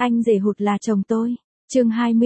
Anh rể hụt là chồng tôi. Chương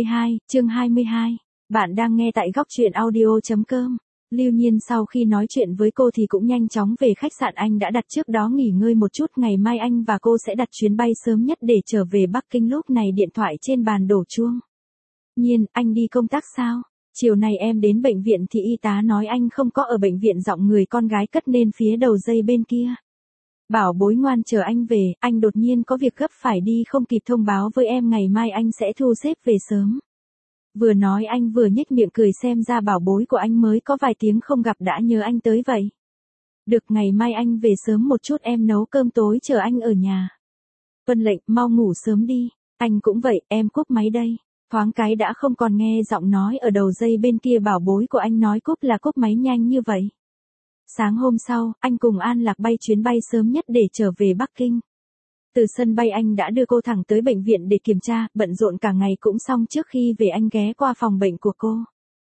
22. Bạn đang nghe tại góc truyện audio.com. Lưu Nhiên sau khi nói chuyện với cô thì cũng nhanh chóng về khách sạn anh đã đặt trước đó nghỉ ngơi một chút, ngày mai anh và cô sẽ đặt chuyến bay sớm nhất để trở về Bắc Kinh. Lúc này điện thoại trên bàn đổ chuông. Nhiên, anh đi công tác sao? Chiều nay em đến bệnh viện thì y tá nói anh không có ở bệnh viện, giọng người con gái cất lên phía đầu dây bên kia. Bảo bối ngoan, chờ anh về, anh đột nhiên có việc gấp phải đi không kịp thông báo với em, ngày mai anh sẽ thu xếp về sớm. Vừa nói anh vừa nhếch miệng cười, xem ra bảo bối của anh mới có vài tiếng không gặp đã nhớ anh tới vậy. Được, ngày mai anh về sớm một chút, em nấu cơm tối chờ anh ở nhà. Vâng lệnh, mau ngủ sớm đi. Anh cũng vậy, em cúp máy đây. Thoáng cái đã không còn nghe giọng nói ở đầu dây bên kia bảo bối của anh nói cúp là cúp máy nhanh như vậy. Sáng hôm sau, anh cùng An Lạc bay chuyến bay sớm nhất để trở về Bắc Kinh. Từ sân bay anh đã đưa cô thẳng tới bệnh viện để kiểm tra, bận rộn cả ngày cũng xong. Trước khi về anh ghé qua phòng bệnh của cô.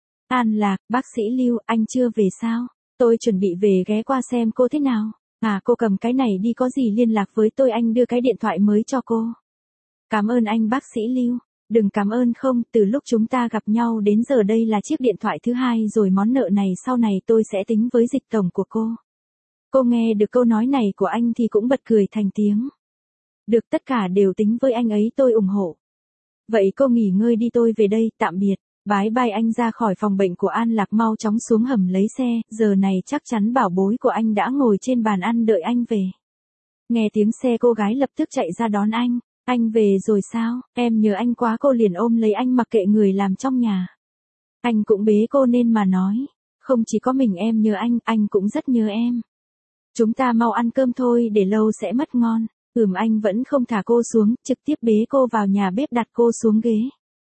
An Lạc, bác sĩ Lưu, anh chưa về sao? Tôi chuẩn bị về ghé qua xem cô thế nào. À, cô cầm cái này đi, có gì liên lạc với tôi, anh đưa cái điện thoại mới cho cô. Cảm ơn anh bác sĩ Lưu. Đừng cảm ơn không, từ lúc chúng ta gặp nhau đến giờ đây là chiếc điện thoại thứ hai rồi, món nợ này sau này tôi sẽ tính với dịch tổng của cô. Cô nghe được câu nói này của anh thì cũng bật cười thành tiếng. Được, tất cả đều tính với anh ấy, tôi ủng hộ. Vậy cô nghỉ ngơi đi, tôi về đây, tạm biệt. Bye bye. Anh ra khỏi phòng bệnh của An Lạc mau chóng xuống hầm lấy xe, giờ này chắc chắn bảo bối của anh đã ngồi trên bàn ăn đợi anh về. Nghe tiếng xe cô gái lập tức chạy ra đón anh. Anh về rồi sao? Em nhớ anh quá. Cô liền ôm lấy anh mặc kệ người làm trong nhà. Anh cũng bế cô nên mà nói. Không chỉ có mình em nhớ anh cũng rất nhớ em. Chúng ta mau ăn cơm thôi, để lâu sẽ mất ngon. Anh vẫn không thả cô xuống, trực tiếp bế cô vào nhà bếp, đặt cô xuống ghế.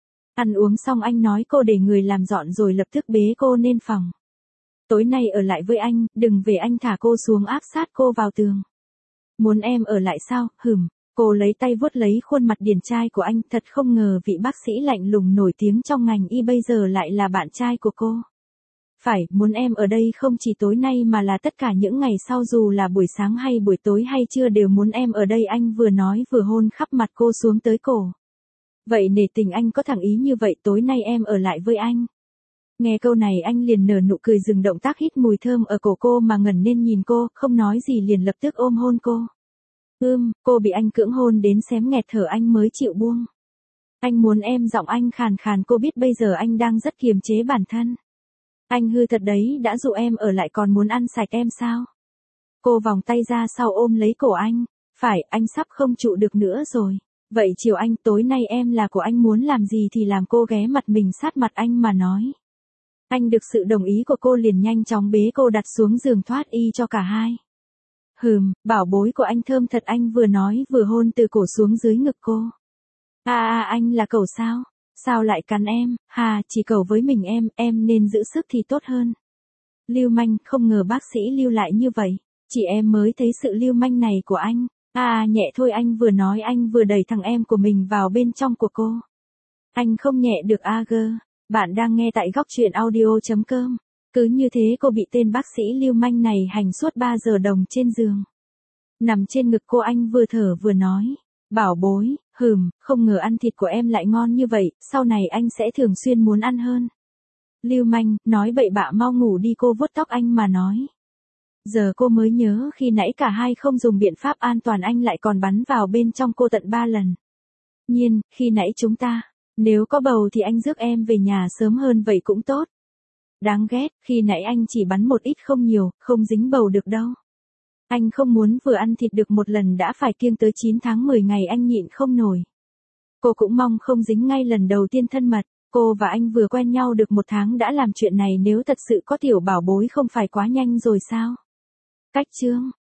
Ăn uống xong anh nói cô để người làm dọn rồi lập tức bế cô lên phòng. Tối nay ở lại với anh, đừng về. Anh thả cô xuống áp sát cô vào tường. Muốn em ở lại sao? Cô lấy tay vuốt lấy khuôn mặt điển trai của anh, thật không ngờ vị bác sĩ lạnh lùng nổi tiếng trong ngành y bây giờ lại là bạn trai của cô. Phải, muốn em ở đây không chỉ tối nay mà là tất cả những ngày sau, dù là buổi sáng hay buổi tối hay trưa đều muốn em ở đây. Anh vừa nói vừa hôn khắp mặt cô xuống tới cổ. Vậy nể tình anh có thẳng ý như vậy, tối nay em ở lại với anh. Nghe câu này anh liền nở nụ cười, dừng động tác hít mùi thơm ở cổ cô mà ngẩng lên nhìn cô, không nói gì liền lập tức ôm hôn cô. Cô bị anh cưỡng hôn đến xém nghẹt thở anh mới chịu buông. Anh muốn em, giọng anh khàn khàn, cô biết bây giờ anh đang rất kiềm chế bản thân. Anh hư thật đấy, đã dụ em ở lại còn muốn ăn sạch em sao? Cô vòng tay ra sau ôm lấy cổ anh. Phải, anh sắp không trụ được nữa rồi. Vậy chiều anh, tối nay em là của anh, muốn làm gì thì làm. Cô ghé mặt mình sát mặt anh mà nói. Anh được sự đồng ý của cô liền nhanh chóng bế cô đặt xuống giường thoát y cho cả hai. Bảo bối của anh thơm thật, anh vừa nói vừa hôn từ cổ xuống dưới ngực cô. Anh là cẩu sao? Sao lại cắn em? Chỉ cẩu với mình em nên giữ sức thì tốt hơn. Lưu manh, không ngờ bác sĩ Lưu lại như vậy. Chị em mới thấy sự lưu manh này của anh. Nhẹ thôi, anh vừa nói anh vừa đẩy thằng em của mình vào bên trong của cô. Anh không nhẹ được Bạn đang nghe tại góc truyện audio.com. Cứ như thế cô bị tên bác sĩ lưu manh này hành suốt 3 giờ đồng trên giường. Nằm trên ngực cô anh vừa thở vừa nói. Bảo bối, không ngờ ăn thịt của em lại ngon như vậy, sau này anh sẽ thường xuyên muốn ăn hơn. Lưu manh, nói bậy bạ, mau ngủ đi. Cô vuốt tóc anh mà nói. Giờ cô mới nhớ khi nãy cả hai không dùng biện pháp an toàn, anh lại còn bắn vào bên trong cô tận 3 lần. Nhiên, khi nãy chúng ta, nếu có bầu thì anh rước em về nhà sớm hơn vậy cũng tốt. Đáng ghét, khi nãy anh chỉ bắn một ít không nhiều, không dính bầu được đâu. Anh không muốn vừa ăn thịt được một lần đã phải kiêng tới 9 tháng 10 ngày, anh nhịn không nổi. Cô cũng mong không dính ngay lần đầu tiên thân mật. Cô và anh vừa quen nhau được 1 tháng đã làm chuyện này, nếu thật sự có tiểu bảo bối không phải quá nhanh rồi sao? Cách chương